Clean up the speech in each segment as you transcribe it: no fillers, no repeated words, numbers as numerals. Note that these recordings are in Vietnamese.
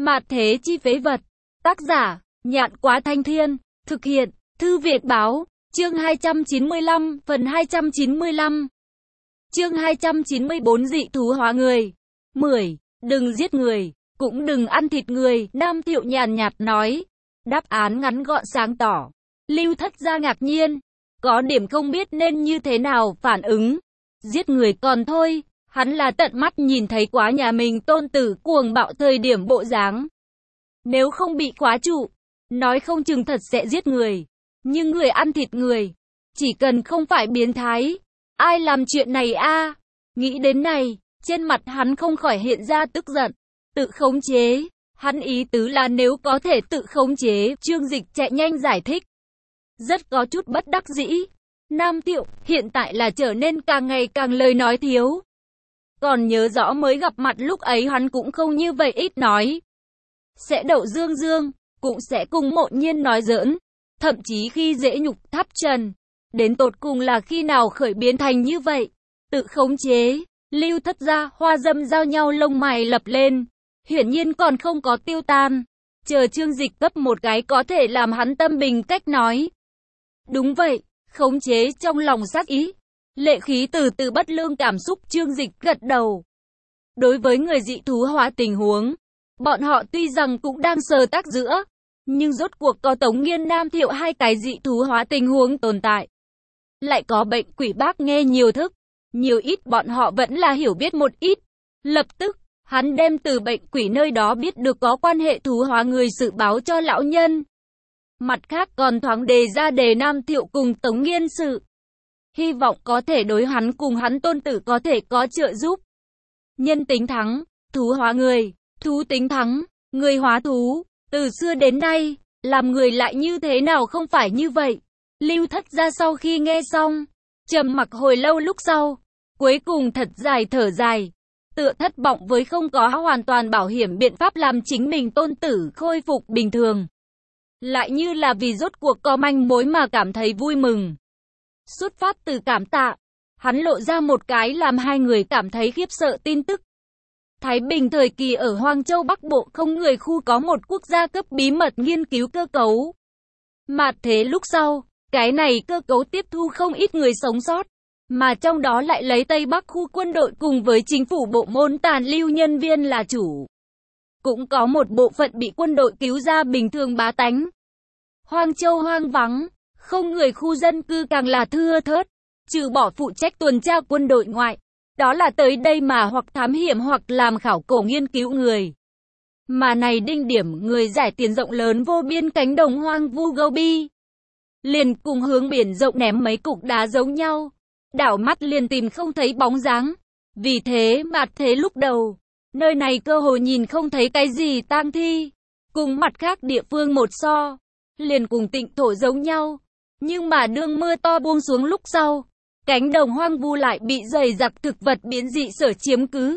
Mạt thế chi phế vật. Tác giả, Nhạn Quá Thanh Thiên. Thực hiện, Thư Việt Báo. Chương 295, phần 295. Chương 294 dị thú hóa người. 10. Đừng giết người, cũng đừng ăn thịt người, Nam Thiệu nhàn nhạt nói. Đáp án ngắn gọn sáng tỏ. Lưu Thất Gia ngạc nhiên, có điểm không biết nên như thế nào phản ứng. Giết người còn thôi, hắn là tận mắt nhìn thấy quá nhà mình tôn tử cuồng bạo thời điểm bộ dáng. Nếu không bị khóa trụ, nói không chừng thật sẽ giết người. Nhưng người ăn thịt người, chỉ cần không phải biến thái, ai làm chuyện này a? Nghĩ đến này, trên mặt hắn không khỏi hiện ra tức giận. Tự khống chế, hắn ý tứ là nếu có thể tự khống chế, Trương Dịch chạy nhanh giải thích. Rất có chút bất đắc dĩ. Nam Thiệu hiện tại là trở nên càng ngày càng lời nói thiếu. Còn nhớ rõ mới gặp mặt lúc ấy hắn cũng không như vậy ít nói. Sẽ đậu Dương Dương, cũng sẽ cùng Mộ Nhiên nói giỡn. Thậm chí khi dễ nhục tháp trần. Đến tột cùng là khi nào khởi biến thành như vậy. Tự khống chế, Lưu Thất Gia, Hoa Dâm giao nhau lông mày lập lên. Hiển nhiên còn không có tiêu tan. Chờ Trương Dịch cấp một cái có thể làm hắn tâm bình cách nói. Đúng vậy, khống chế trong lòng sát ý. Lệ khí từ từ bất lương cảm xúc, Trương Dịch gật đầu. Đối với người dị thú hóa tình huống, bọn họ tuy rằng cũng đang sờ tác giữa, nhưng rốt cuộc có Tống Nghiên, Nam Thiệu hai cái dị thú hóa tình huống tồn tại. Lại có bệnh quỷ bác nghe nhiều thức, nhiều ít bọn họ vẫn là hiểu biết một ít. Lập tức, hắn đem từ bệnh quỷ nơi đó biết được có quan hệ thú hóa người sự báo cho lão nhân. Mặt khác còn thoáng đề ra đề Nam Thiệu cùng Tống Nghiên sự. Hy vọng có thể đối hắn cùng hắn tôn tử có thể có trợ giúp. Nhân tính thắng, thú hóa người, thú tính thắng, người hóa thú. Từ xưa đến nay, làm người lại như thế nào không phải như vậy. Lưu Thất Gia sau khi nghe xong, trầm mặc hồi lâu lúc sau, cuối cùng thật dài thở dài. Tựa thất vọng với không có hoàn toàn bảo hiểm biện pháp làm chính mình tôn tử khôi phục bình thường. Lại như là vì rốt cuộc có manh mối mà cảm thấy vui mừng. Xuất phát từ cảm tạ, hắn lộ ra một cái làm hai người cảm thấy khiếp sợ tin tức. Thái Bình thời kỳ ở Hoang Châu Bắc Bộ không người khu có một quốc gia cấp bí mật nghiên cứu cơ cấu. Mạt thế lúc sau, cái này cơ cấu tiếp thu không ít người sống sót, mà trong đó lại lấy Tây Bắc khu quân đội cùng với chính phủ bộ môn tàn lưu nhân viên là chủ. Cũng có một bộ phận bị quân đội cứu ra bình thường bá tánh. Hoang Châu hoang vắng, không người khu dân cư càng là thưa thớt, trừ bỏ phụ trách tuần tra quân đội ngoại. Đó là tới đây mà hoặc thám hiểm hoặc làm khảo cổ nghiên cứu người. Mà này đinh điểm người giải tiền rộng lớn vô biên cánh đồng hoang vu Gobi. Liền cùng hướng biển rộng ném mấy cục đá giống nhau. Đảo mắt liền tìm không thấy bóng dáng. Vì thế mạt thế lúc đầu, nơi này cơ hội nhìn không thấy cái gì tang thi. Cùng mặt khác địa phương một so, liền cùng Tịnh Thổ giống nhau. Nhưng mà đương mưa to buông xuống lúc sau, cánh đồng hoang vu lại bị dày đặc thực vật biến dị sở chiếm cứ.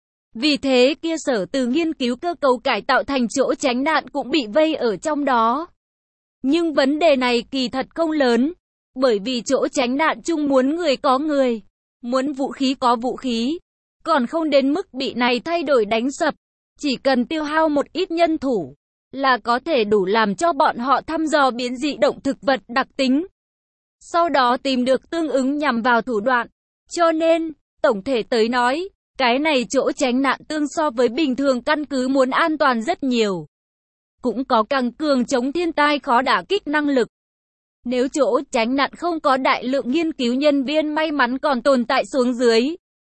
Vì thế kia sở từ nghiên cứu cơ cấu cải tạo thành chỗ tránh nạn cũng bị vây ở trong đó. Nhưng vấn đề này kỳ thật không lớn, bởi vì chỗ tránh nạn chung muốn người có người, muốn vũ khí có vũ khí, còn không đến mức bị này thay đổi đánh sập. Chỉ cần tiêu hao một ít nhân thủ, là có thể đủ làm cho bọn họ thăm dò biến dị động thực vật đặc tính. Sau đó tìm được tương ứng nhằm vào thủ đoạn. Cho nên, tổng thể tới nói, cái này chỗ tránh nạn tương so với bình thường căn cứ muốn an toàn rất nhiều. Cũng có càng cường chống thiên tai khó đả kích năng lực. Nếu chỗ tránh nạn không có đại lượng nghiên cứu nhân viên may mắn còn tồn tại xuống dưới.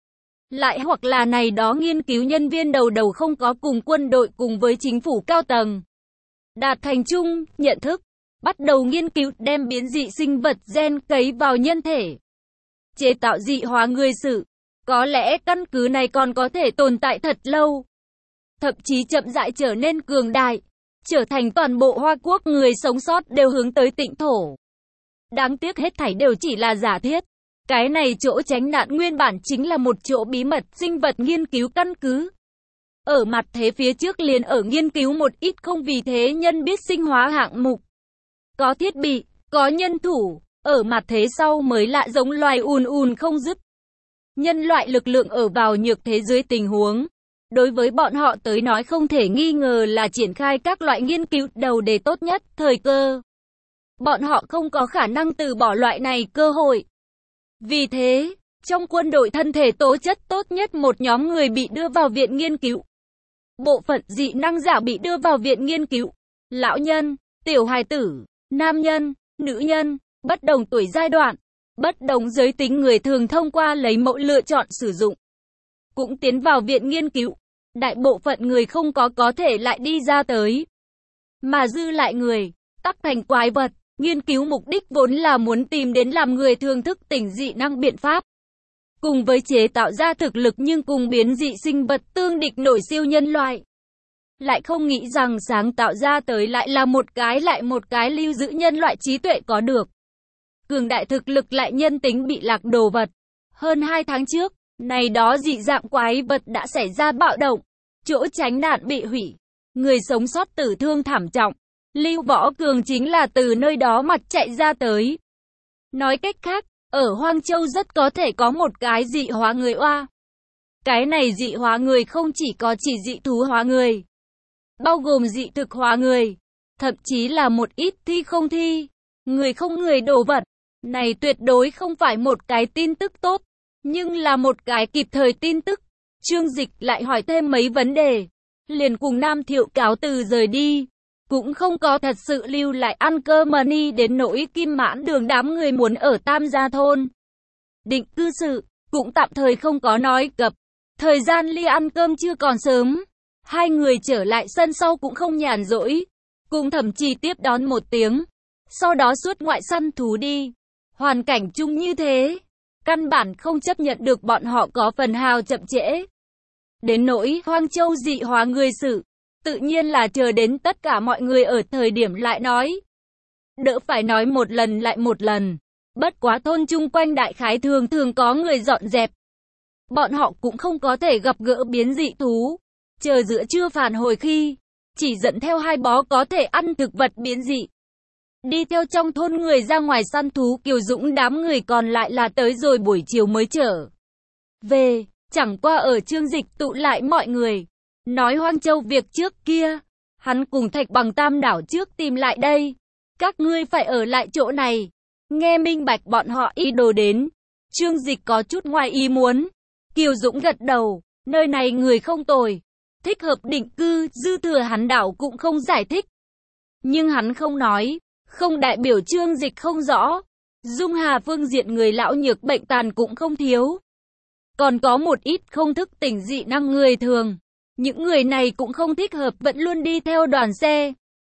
Lại hoặc là này đó nghiên cứu nhân viên đầu đầu không có cùng quân đội cùng với chính phủ cao tầng đạt thành chung, nhận thức. Bắt đầu nghiên cứu đem biến dị sinh vật gen cấy vào nhân thể. Chế tạo dị hóa người sự. Có lẽ căn cứ này còn có thể tồn tại thật lâu. Thậm chí chậm rãi trở nên cường đại. Trở thành toàn bộ Hoa Quốc người sống sót đều hướng tới Tịnh Thổ. Đáng tiếc hết thảy đều chỉ là giả thiết. Cái này chỗ tránh nạn nguyên bản chính là một chỗ bí mật sinh vật nghiên cứu căn cứ. Ở mặt thế phía trước liền ở nghiên cứu một ít không vì thế nhân biết sinh hóa hạng mục. Có thiết bị, có nhân thủ, ở mặt thế sau mới lạ giống loài ùn ùn không dứt. Nhân loại lực lượng ở vào nhược thế dưới tình huống, Đối với bọn họ tới nói không thể nghi ngờ là triển khai các loại nghiên cứu đầu đề tốt nhất, thời cơ. Bọn họ không có khả năng từ bỏ loại này cơ hội. Vì thế, trong quân đội thân thể tố chất tốt nhất một nhóm người bị đưa vào viện nghiên cứu. Bộ phận dị năng giả bị đưa vào viện nghiên cứu. Lão nhân, tiểu hài tử, nam nhân, nữ nhân, bất đồng tuổi giai đoạn, bất đồng giới tính người thường thông qua lấy mẫu lựa chọn sử dụng. Cũng tiến vào viện nghiên cứu. Đại bộ phận người không có thể lại đi ra tới. Mà dư lại người, tắc thành quái vật. Nghiên cứu mục đích vốn là muốn tìm đến làm người thường thức tỉnh dị năng biện pháp. Cùng với chế tạo ra thực lực nhưng cùng biến dị sinh vật tương địch nổi siêu nhân loại. Lại không nghĩ rằng sáng tạo ra tới lại là một cái lưu giữ nhân loại trí tuệ có được. Cường đại thực lực lại nhân tính bị lạc đồ vật. Hơn 2 tháng trước, này đó dị dạng quái vật đã xảy ra bạo động. Chỗ tránh nạn bị hủy. Người sống sót tử thương thảm trọng. Lưu Võ Cường chính là từ nơi đó mặt chạy ra tới. Nói cách khác, ở Hoang Châu rất có thể có một cái dị hóa người oa. Cái này dị hóa người không chỉ có chỉ dị thú hóa người, bao gồm dị thực hóa người, thậm chí là một ít thi không thi, người không người đồ vật. Này tuyệt đối không phải một cái tin tức tốt, nhưng là một cái kịp thời tin tức. Trương Dịch lại hỏi thêm mấy vấn đề, liền cùng Nam Thiệu cáo từ rời đi. Cũng không có thật sự lưu lại ăn cơm money đến nỗi Kim Mãn Đường đám người muốn ở Tam Gia Thôn định cư sự, cũng tạm thời không có nói cập. Thời gian ly ăn cơm chưa còn sớm, hai người trở lại sân sau cũng không nhàn rỗi, cùng Thẩm Trì tiếp đón một tiếng, sau đó suốt ngoại săn thú đi. Hoàn cảnh chung như thế, căn bản không chấp nhận được bọn họ có phần hào chậm trễ. Đến nỗi Hoang Châu dị hóa người sự, tự nhiên là chờ đến tất cả mọi người ở thời điểm lại nói. Đỡ phải nói một lần lại một lần. Bất quá thôn chung quanh đại khái thường có người dọn dẹp. Bọn họ cũng không có thể gặp gỡ biến dị thú. Chờ giữa trưa phản hồi khi, chỉ dẫn theo 2 bó có thể ăn thực vật biến dị. Đi theo trong thôn người ra ngoài săn thú. Kiều Dũng đám người còn lại là tới rồi buổi chiều mới trở về. Chẳng qua ở Trương Dịch tụ lại mọi người. Nói Hoang Châu việc trước kia, hắn cùng Thạch Bằng Tam đảo trước tìm lại đây. Các ngươi phải ở lại chỗ này. Nghe minh bạch bọn họ ý đồ đến. Trương Dịch có chút ngoài ý muốn. Kiều Dũng gật đầu, nơi này người không tồi, thích hợp định cư. Dư thừa hắn đảo cũng không giải thích. Nhưng hắn không nói, không đại biểu Trương Dịch không rõ. Dung Hà phương diện người lão nhược bệnh tàn cũng không thiếu. Còn có một ít không thức tỉnh dị năng người thường. Những người này cũng không thích hợp vẫn luôn đi theo đoàn xe.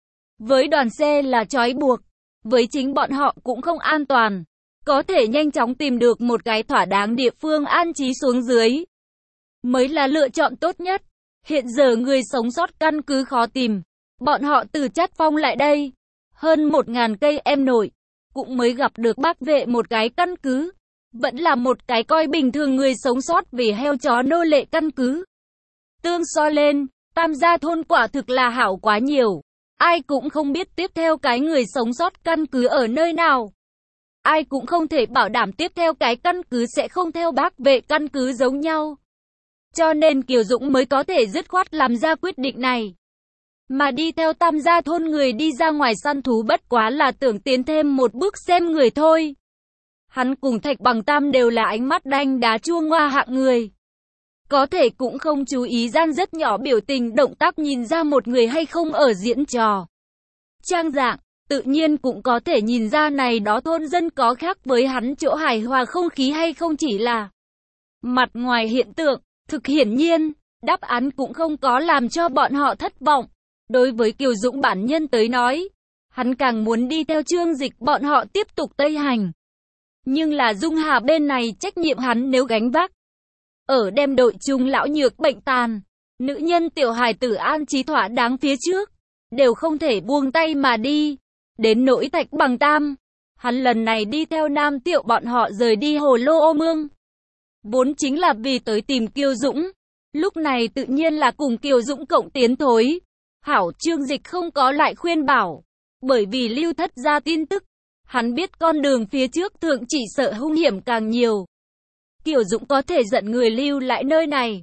Với đoàn xe là trói buộc, với chính bọn họ cũng không an toàn. Có thể nhanh chóng tìm được một cái thỏa đáng địa phương an trí xuống dưới mới là lựa chọn tốt nhất. Hiện giờ người sống sót căn cứ khó tìm. Bọn họ từ Chát Phong lại đây, hơn 1000 cây em nổi, cũng mới gặp được Bác Vệ một cái căn cứ. Vẫn là một cái coi bình thường người sống sót vì heo chó nô lệ căn cứ. Tương so lên, Tam Gia Thôn quả thực là hảo quá nhiều. Ai cũng không biết tiếp theo cái người sống sót căn cứ ở nơi nào. Ai cũng không thể bảo đảm tiếp theo cái căn cứ sẽ không theo Bác Vệ căn cứ giống nhau. Cho nên Kiều Dũng mới có thể dứt khoát làm ra quyết định này. Mà đi theo Tam Gia Thôn người đi ra ngoài săn thú bất quá là tưởng tiến thêm một bước xem người thôi. Hắn cùng Thạch Bằng Tam đều là ánh mắt đanh đá chua ngoa hạng người. Có thể cũng không chú ý gian rất nhỏ biểu tình động tác nhìn ra một người hay không ở diễn trò. Trang dạng, tự nhiên cũng có thể nhìn ra này đó thôn dân có khác với hắn chỗ hài hòa không khí hay không chỉ là mặt ngoài hiện tượng. Thực hiển nhiên, đáp án cũng không có làm cho bọn họ thất vọng. Đối với Kiều Dũng bản nhân tới nói, hắn càng muốn đi theo Trương Dịch bọn họ tiếp tục Tây hành. Nhưng là Dung Hà bên này trách nhiệm hắn nếu gánh vác. Ở đem đội chung lão nhược bệnh tàn, nữ nhân tiểu hài tử an trí thỏa đáng phía trước, đều không thể buông tay mà đi. Đến nỗi Thạch Bằng Tam, hắn lần này đi theo Nam Tiệu bọn họ rời đi Hồ Lô Ô Mương. Vốn chính là vì tới tìm Kiều Dũng, lúc này tự nhiên là cùng Kiều Dũng cộng tiến thối. Hảo Trương Dịch không có lại khuyên bảo, bởi vì Lưu Thất ra tin tức, hắn biết con đường phía trước thượng chỉ sợ hung hiểm càng nhiều. Kiều Dũng có thể giận người lưu lại nơi này,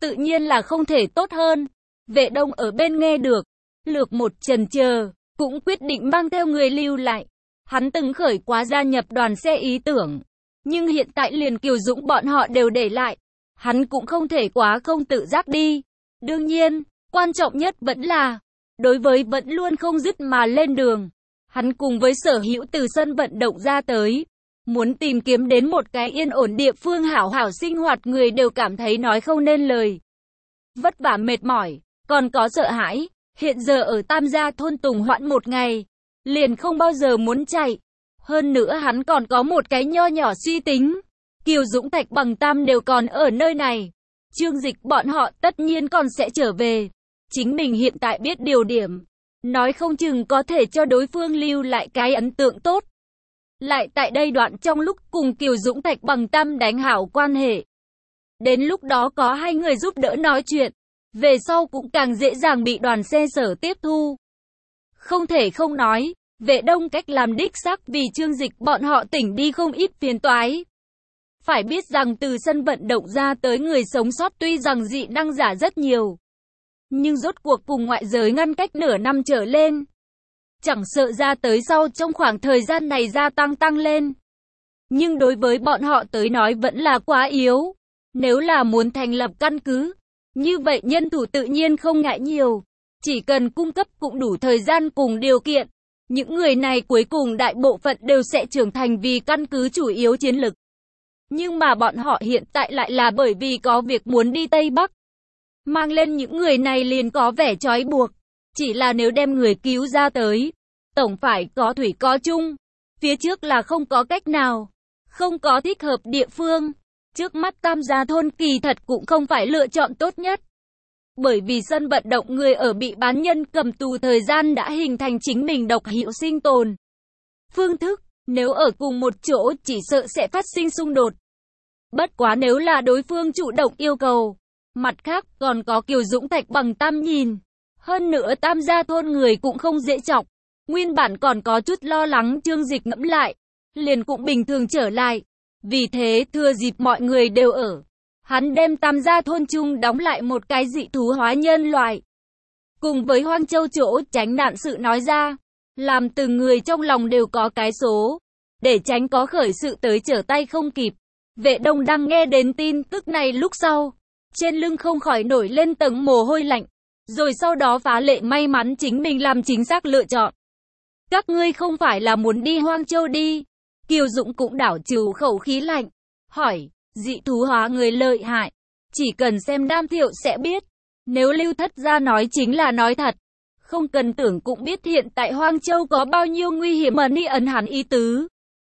tự nhiên là không thể tốt hơn. Vệ Đông ở bên nghe được, lược một chần chờ, cũng quyết định mang theo người lưu lại. Hắn từng khởi quá gia nhập đoàn xe ý tưởng, nhưng hiện tại liền Kiều Dũng bọn họ đều để lại. Hắn cũng không thể quá không tự giác đi. Đương nhiên, quan trọng nhất vẫn là, đối với vẫn luôn không dứt mà lên đường. Hắn cùng với Sở Hữu từ sân vận động ra tới, muốn tìm kiếm đến một cái yên ổn địa phương hảo hảo sinh hoạt, người đều cảm thấy nói không nên lời. Vất vả mệt mỏi, còn có sợ hãi, hiện giờ ở Tam Gia thôn Tùng Hoãn một ngày, liền không bao giờ muốn chạy. Hơn nữa hắn còn có một cái nho nhỏ suy tính, Kiều Dũng Thạch Bằng Tam đều còn ở nơi này. Trương Dịch bọn họ tất nhiên còn sẽ trở về. Chính mình hiện tại biết điều điểm, nói không chừng có thể cho đối phương lưu lại cái ấn tượng tốt. Lại tại đây đoạn trong lúc cùng Kiều Dũng Thạch Bằng Tam đánh hảo quan hệ. Đến lúc đó có hai người giúp đỡ nói chuyện, về sau cũng càng dễ dàng bị đoàn xe Sở tiếp thu. Không thể không nói, Vệ Đông cách làm đích xác vì Trương Dịch bọn họ tỉnh đi không ít phiền toái. Phải biết rằng từ sân vận động ra tới người sống sót tuy rằng dị năng giả rất nhiều, nhưng rốt cuộc cùng ngoại giới ngăn cách nửa năm trở lên. Chẳng sợ ra tới sau trong khoảng thời gian này gia tăng lên. Nhưng đối với bọn họ tới nói vẫn là quá yếu. Nếu là muốn thành lập căn cứ, như vậy nhân thủ tự nhiên không ngại nhiều. Chỉ cần cung cấp cũng đủ thời gian cùng điều kiện. Những người này cuối cùng đại bộ phận đều sẽ trưởng thành vì căn cứ chủ yếu chiến lực. Nhưng mà bọn họ hiện tại lại là bởi vì có việc muốn đi Tây Bắc. Mang lên những người này liền có vẻ trói buộc. Chỉ là nếu đem người cứu ra tới, tổng phải có thủy có chung. Phía trước là không có cách nào, không có thích hợp địa phương. Trước mắt Tam Gia thôn kỳ thật cũng không phải lựa chọn tốt nhất. Bởi vì sân vận động người ở bị bán nhân cầm tù thời gian đã hình thành chính mình độc hữu sinh tồn phương thức, nếu ở cùng một chỗ chỉ sợ sẽ phát sinh xung đột. Bất quá nếu là đối phương chủ động yêu cầu, mặt khác còn có Kiều Dũng Thạch Bằng Tam nhìn. Hơn nữa Tam Gia thôn người cũng không dễ chọc, nguyên bản còn có chút lo lắng Trương Dịch ngẫm lại, liền cũng bình thường trở lại. Vì thế thừa dịp mọi người đều ở, hắn đem Tam Gia thôn chung đóng lại một cái dị thú hóa nhân loại. Cùng với Hoang Châu chỗ tránh nạn sự nói ra, làm từng người trong lòng đều có cái số, để tránh có khởi sự tới trở tay không kịp. Vệ Đông đang nghe đến tin tức này lúc sau, trên lưng không khỏi nổi lên tầng mồ hôi lạnh, rồi sau đó phá lệ may mắn chính mình làm chính xác lựa chọn. Các ngươi không phải là muốn đi Hoang Châu đi? Kiều Dũng cũng đảo trừ khẩu khí lạnh, hỏi, dị thú hóa người lợi hại, chỉ cần xem Đam Thiệu sẽ biết. Nếu Lưu Thất Gia nói chính là nói thật, không cần tưởng cũng biết hiện tại Hoang Châu có bao nhiêu nguy hiểm. Mà ni ấn hắn ý tứ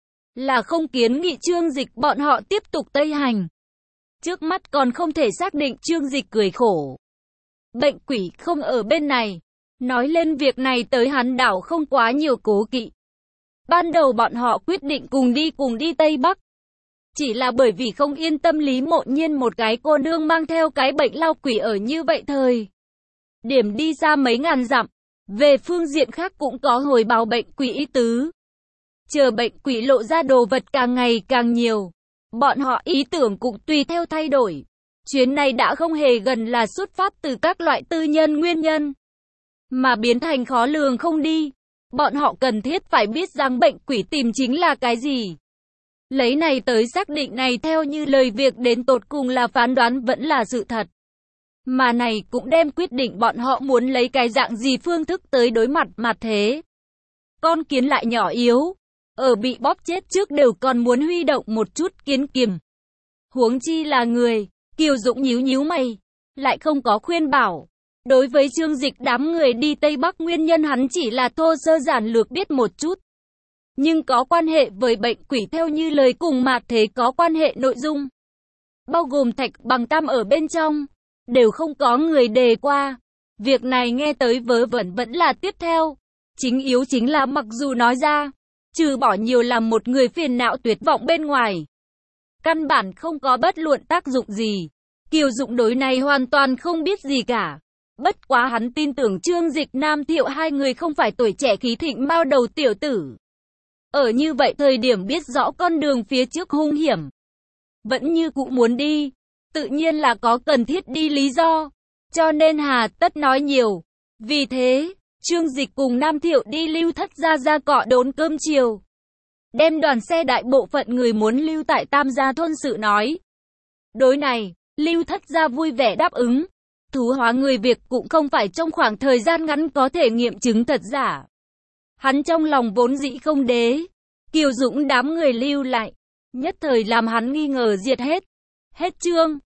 là không kiến nghị Trương Dịch bọn họ tiếp tục Tây hành. Trước mắt còn không thể xác định. Trương Dịch cười khổ, bệnh quỷ không ở bên này, nói lên việc này tới hắn đảo không quá nhiều cố kỵ. Ban đầu bọn họ quyết định cùng đi Tây Bắc, chỉ là bởi vì không yên tâm Lý Mộ Nhiên một cái cô nương mang theo cái bệnh lao quỷ ở như vậy thời điểm đi xa mấy ngàn dặm. Về phương diện khác cũng có hồi báo bệnh quỷ ý tứ. Chờ bệnh quỷ lộ ra đồ vật càng ngày càng nhiều, bọn họ ý tưởng cũng tùy theo thay đổi. Chuyến này đã không hề gần là xuất phát từ các loại tư nhân nguyên nhân, mà biến thành khó lường không đi. Bọn họ cần thiết phải biết rằng bệnh quỷ tìm chính là cái gì. Lấy này tới xác định này theo như lời việc đến tột cùng là phán đoán vẫn là sự thật. Mà này cũng đem quyết định bọn họ muốn lấy cái dạng gì phương thức tới đối mặt mặt thế. Con kiến lại nhỏ yếu, ở bị bóp chết trước đều còn muốn huy động một chút kiến kiềm. Huống chi là người. Kiều Dũng nhíu mày, lại không có khuyên bảo. Đối với Trương Dịch đám người đi Tây Bắc nguyên nhân hắn chỉ là thô sơ giản lược biết một chút. Nhưng có quan hệ với bệnh quỷ theo như lời cùng mạt thế có quan hệ nội dung, bao gồm Thạch Bằng Tam ở bên trong, đều không có người đề qua. Việc này nghe tới vớ vẩn vẫn là tiếp theo. Chính yếu chính là mặc dù nói ra, trừ bỏ nhiều làm một người phiền não tuyệt vọng bên ngoài, căn bản không có bất luận tác dụng gì. Kiều Dũng đối này hoàn toàn không biết gì cả. Bất quá hắn tin tưởng Trương Dịch Nam Thiệu hai người không phải tuổi trẻ khí thịnh mao đầu tiểu tử. Ở như vậy thời điểm biết rõ con đường phía trước hung hiểm, vẫn như cũ muốn đi. tự nhiên là có cần thiết đi lý do, cho nên hà tất nói nhiều. Vì thế, Trương Dịch cùng Nam Thiệu đi Lưu Thất gia ra cọ đốn cơm chiều. Đem đoàn xe đại bộ phận người muốn lưu tại Tam gia thôn sự nói. Đối này, Lưu Thất gia vui vẻ đáp ứng. Thú hóa người việc cũng không phải trong khoảng thời gian ngắn có thể nghiệm chứng thật giả. Hắn trong lòng vốn dĩ không đế. Kiều Dũng đám người lưu lại, nhất thời làm hắn nghi ngờ diệt hết. Hết chương.